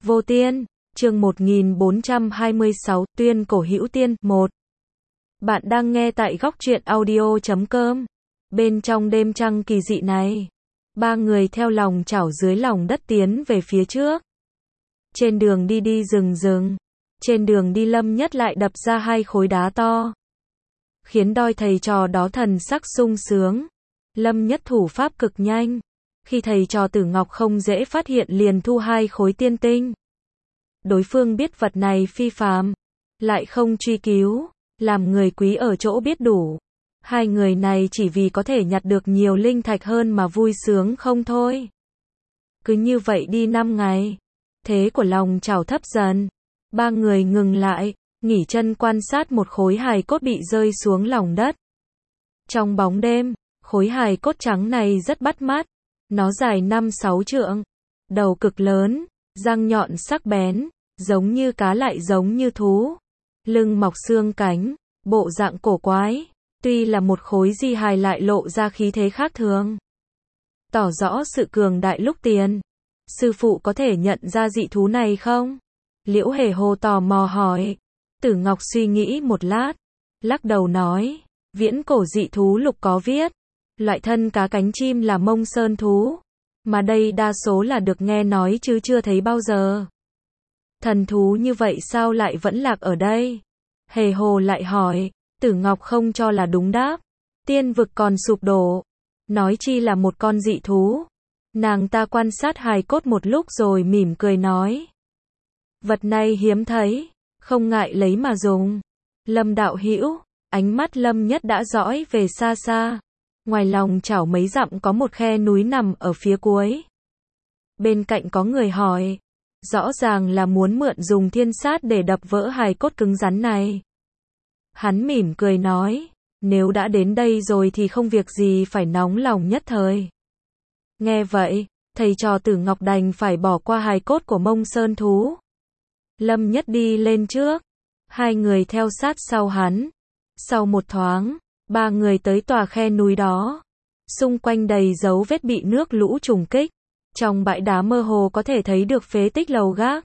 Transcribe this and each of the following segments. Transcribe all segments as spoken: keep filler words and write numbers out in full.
Vô Tiên, chương một nghìn bốn trăm hai mươi sáu, Tuyên cổ hữu tiên, một. Bạn đang nghe tại góc truyện audio chấm com. Bên trong đêm trăng kỳ dị này, ba người theo lòng chảo dưới lòng đất tiến về phía trước. Trên đường đi đi rừng rừng, trên đường đi Lâm Nhất lại đập ra hai khối đá to, khiến đôi thầy trò đó thần sắc sung sướng. Lâm Nhất thủ pháp cực nhanh, khi thầy trò Tử Ngọc không dễ phát hiện liền thu hai khối tiên tinh. Đối phương biết vật này phi phàm, lại không truy cứu, làm người quý ở chỗ biết đủ. Hai người này chỉ vì có thể nhặt được nhiều linh thạch hơn mà vui sướng không thôi. Cứ như vậy đi năm ngày, thế của lòng chảo thấp dần. Ba người ngừng lại, nghỉ chân quan sát một khối hài cốt bị rơi xuống lòng đất. Trong bóng đêm, khối hài cốt trắng này rất bắt mắt. Nó dài năm sáu trượng, đầu cực lớn, răng nhọn sắc bén, giống như cá lại giống như thú. Lưng mọc xương cánh, bộ dạng cổ quái. Tuy là một khối di hài lại lộ ra khí thế khác thường, tỏ rõ sự cường đại lúc tiền. Sư phụ có thể nhận ra dị thú này không? Liễu Hề Hồ tò mò hỏi. Tử Ngọc suy nghĩ một lát, lắc đầu nói, viễn cổ dị thú lục có viết, loại thân cá cánh chim là Mông Sơn thú, mà đây đa số là được nghe nói chứ chưa thấy bao giờ. Thần thú như vậy sao lại vẫn lạc ở đây? Hề Hồ lại hỏi. Tử Ngọc không cho là đúng đáp. Tiên vực còn sụp đổ, nói chi là một con dị thú. Nàng ta quan sát hài cốt một lúc rồi mỉm cười nói, vật này hiếm thấy, không ngại lấy mà dùng. Lâm đạo hữu, ánh mắt Lâm Nhất đã dõi về xa xa. Ngoài lòng chảo mấy dặm có một khe núi nằm ở phía cuối. Bên cạnh có người hỏi, rõ ràng là muốn mượn dùng thiên sát để đập vỡ hài cốt cứng rắn này. Hắn mỉm cười nói, nếu đã đến đây rồi thì không việc gì phải nóng lòng nhất thời. Nghe vậy, thầy trò Tử Ngọc đành phải bỏ qua hài cốt của Mông Sơn thú. Lâm Nhất đi lên trước, hai người theo sát sau hắn. Sau một thoáng, ba người tới tòa khe núi đó. Xung quanh đầy dấu vết bị nước lũ trùng kích. Trong bãi đá mơ hồ có thể thấy được phế tích lầu gác.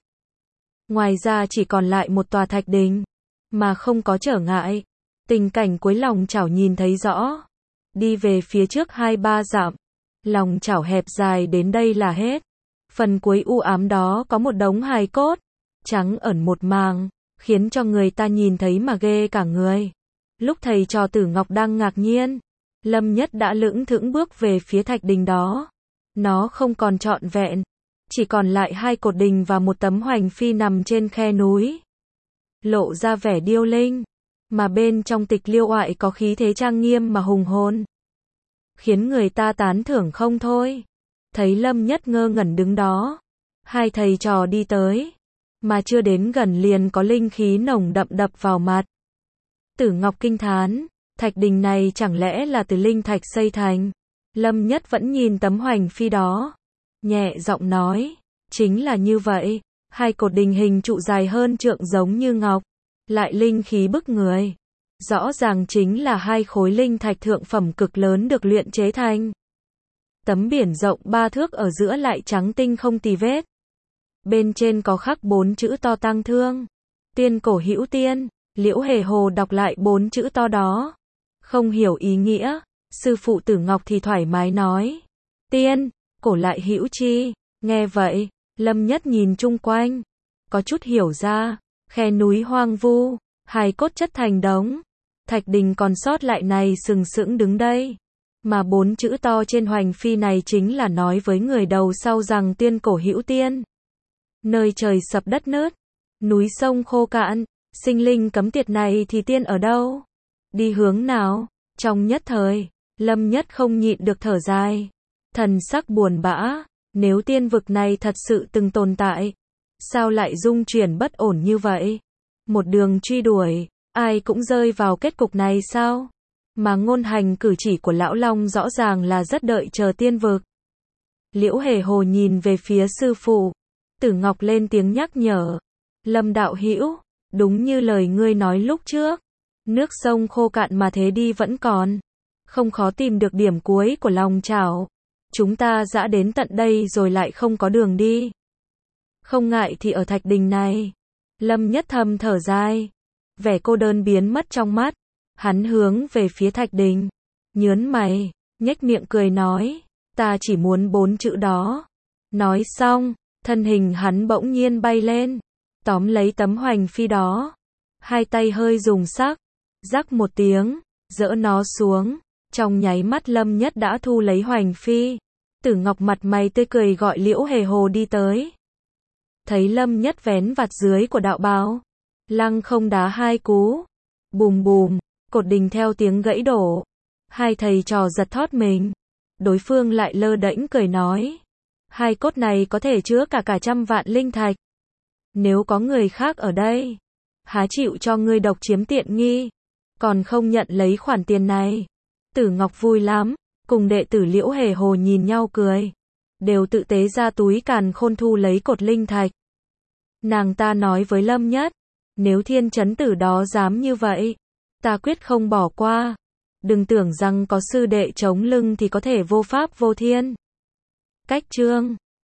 Ngoài ra chỉ còn lại một tòa thạch đình, mà không có trở ngại. Tình cảnh cuối lòng chảo nhìn thấy rõ. Đi về phía trước hai ba dặm, lòng chảo hẹp dài đến đây là hết. Phần cuối u ám đó có một đống hài cốt, trắng ẩn một màng, khiến cho người ta nhìn thấy mà ghê cả người. Lúc thầy trò Tử Ngọc đang ngạc nhiên, Lâm Nhất đã lững thững bước về phía thạch đình đó. Nó không còn trọn vẹn, chỉ còn lại hai cột đình và một tấm hoành phi nằm trên khe núi, lộ ra vẻ điêu linh, mà bên trong tịch liêu oại có khí thế trang nghiêm mà hùng hồn, khiến người ta tán thưởng không thôi. Thấy Lâm Nhất ngơ ngẩn đứng đó, hai thầy trò đi tới, mà chưa đến gần liền có linh khí nồng đậm đập vào mặt. Tử Ngọc kinh thán, thạch đình này chẳng lẽ là từ linh thạch xây thành? Lâm Nhất vẫn nhìn tấm hoành phi đó, nhẹ giọng nói, chính là như vậy. Hai cột đình hình trụ dài hơn trượng giống như ngọc, lại linh khí bức người. Rõ ràng chính là hai khối linh thạch thượng phẩm cực lớn được luyện chế thành. Tấm biển rộng ba thước ở giữa lại trắng tinh không tì vết. Bên trên có khắc bốn chữ to tang thương. Tiên cổ hữu tiên. Liễu Hề Hồ đọc lại bốn chữ to đó, không hiểu ý nghĩa. Sư phụ Tử Ngọc thì thoải mái nói, tiên, cổ lại hữu chi. Nghe vậy, Lâm Nhất nhìn chung quanh, có chút hiểu ra. Khe núi hoang vu, hài cốt chất thành đống, thạch đình còn sót lại này sừng sững đứng đây. Mà bốn chữ to trên hoành phi này chính là nói với người đầu sau rằng tiên cổ hữu tiên. Nơi trời sập đất nứt, núi sông khô cạn, sinh linh cấm tiệt này thì tiên ở đâu? Đi hướng nào? Trong nhất thời, Lâm Nhất không nhịn được thở dài, thần sắc buồn bã. Nếu tiên vực này thật sự từng tồn tại, sao lại dung chuyển bất ổn như vậy? Một đường truy đuổi, ai cũng rơi vào kết cục này sao? Mà ngôn hành cử chỉ của Lão Long rõ ràng là rất đợi chờ tiên vực. Liễu Hề Hồ nhìn về phía sư phụ. Tử Ngọc lên tiếng nhắc nhở, Lâm đạo hữu, đúng như lời ngươi nói lúc trước, nước sông khô cạn mà thế đi vẫn còn, không khó tìm được điểm cuối của lòng chảo. Chúng ta dã đến tận đây rồi lại không có đường đi. Không ngại thì ở thạch đình này. Lâm Nhất thầm thở dài. Vẻ cô đơn biến mất trong mắt. Hắn hướng về phía thạch đình. Nhớn mày, nhếch miệng cười nói. Ta chỉ muốn bốn chữ đó. Nói xong, thân hình hắn bỗng nhiên bay lên. Tóm lấy tấm hoành phi đó. Hai tay hơi dùng sắc. Rắc một tiếng, dỡ nó xuống. Trong nháy mắt Lâm Nhất đã thu lấy hoành phi. Tử Ngọc mặt mày tươi cười gọi Liễu Hề Hồ đi tới. Thấy Lâm Nhất vén vạt dưới của đạo bào. Lăng không đá hai cú. Bùm bùm, cột đình theo tiếng gãy đổ. Hai thầy trò giật thót mình. Đối phương lại lơ đễnh cười nói. Hai cốt này có thể chứa cả cả trăm vạn linh thạch. Nếu có người khác ở đây, há chịu cho ngươi độc chiếm tiện nghi, còn không nhận lấy khoản tiền này. Tử Ngọc vui lắm, cùng đệ tử Liễu Hề Hồ nhìn nhau cười. Đều tự tế ra túi càn khôn thu lấy cột linh thạch. Nàng ta nói với Lâm Nhất, nếu thiên chấn tử đó dám như vậy, ta quyết không bỏ qua. Đừng tưởng rằng có sư đệ chống lưng thì có thể vô pháp vô thiên. Cách chương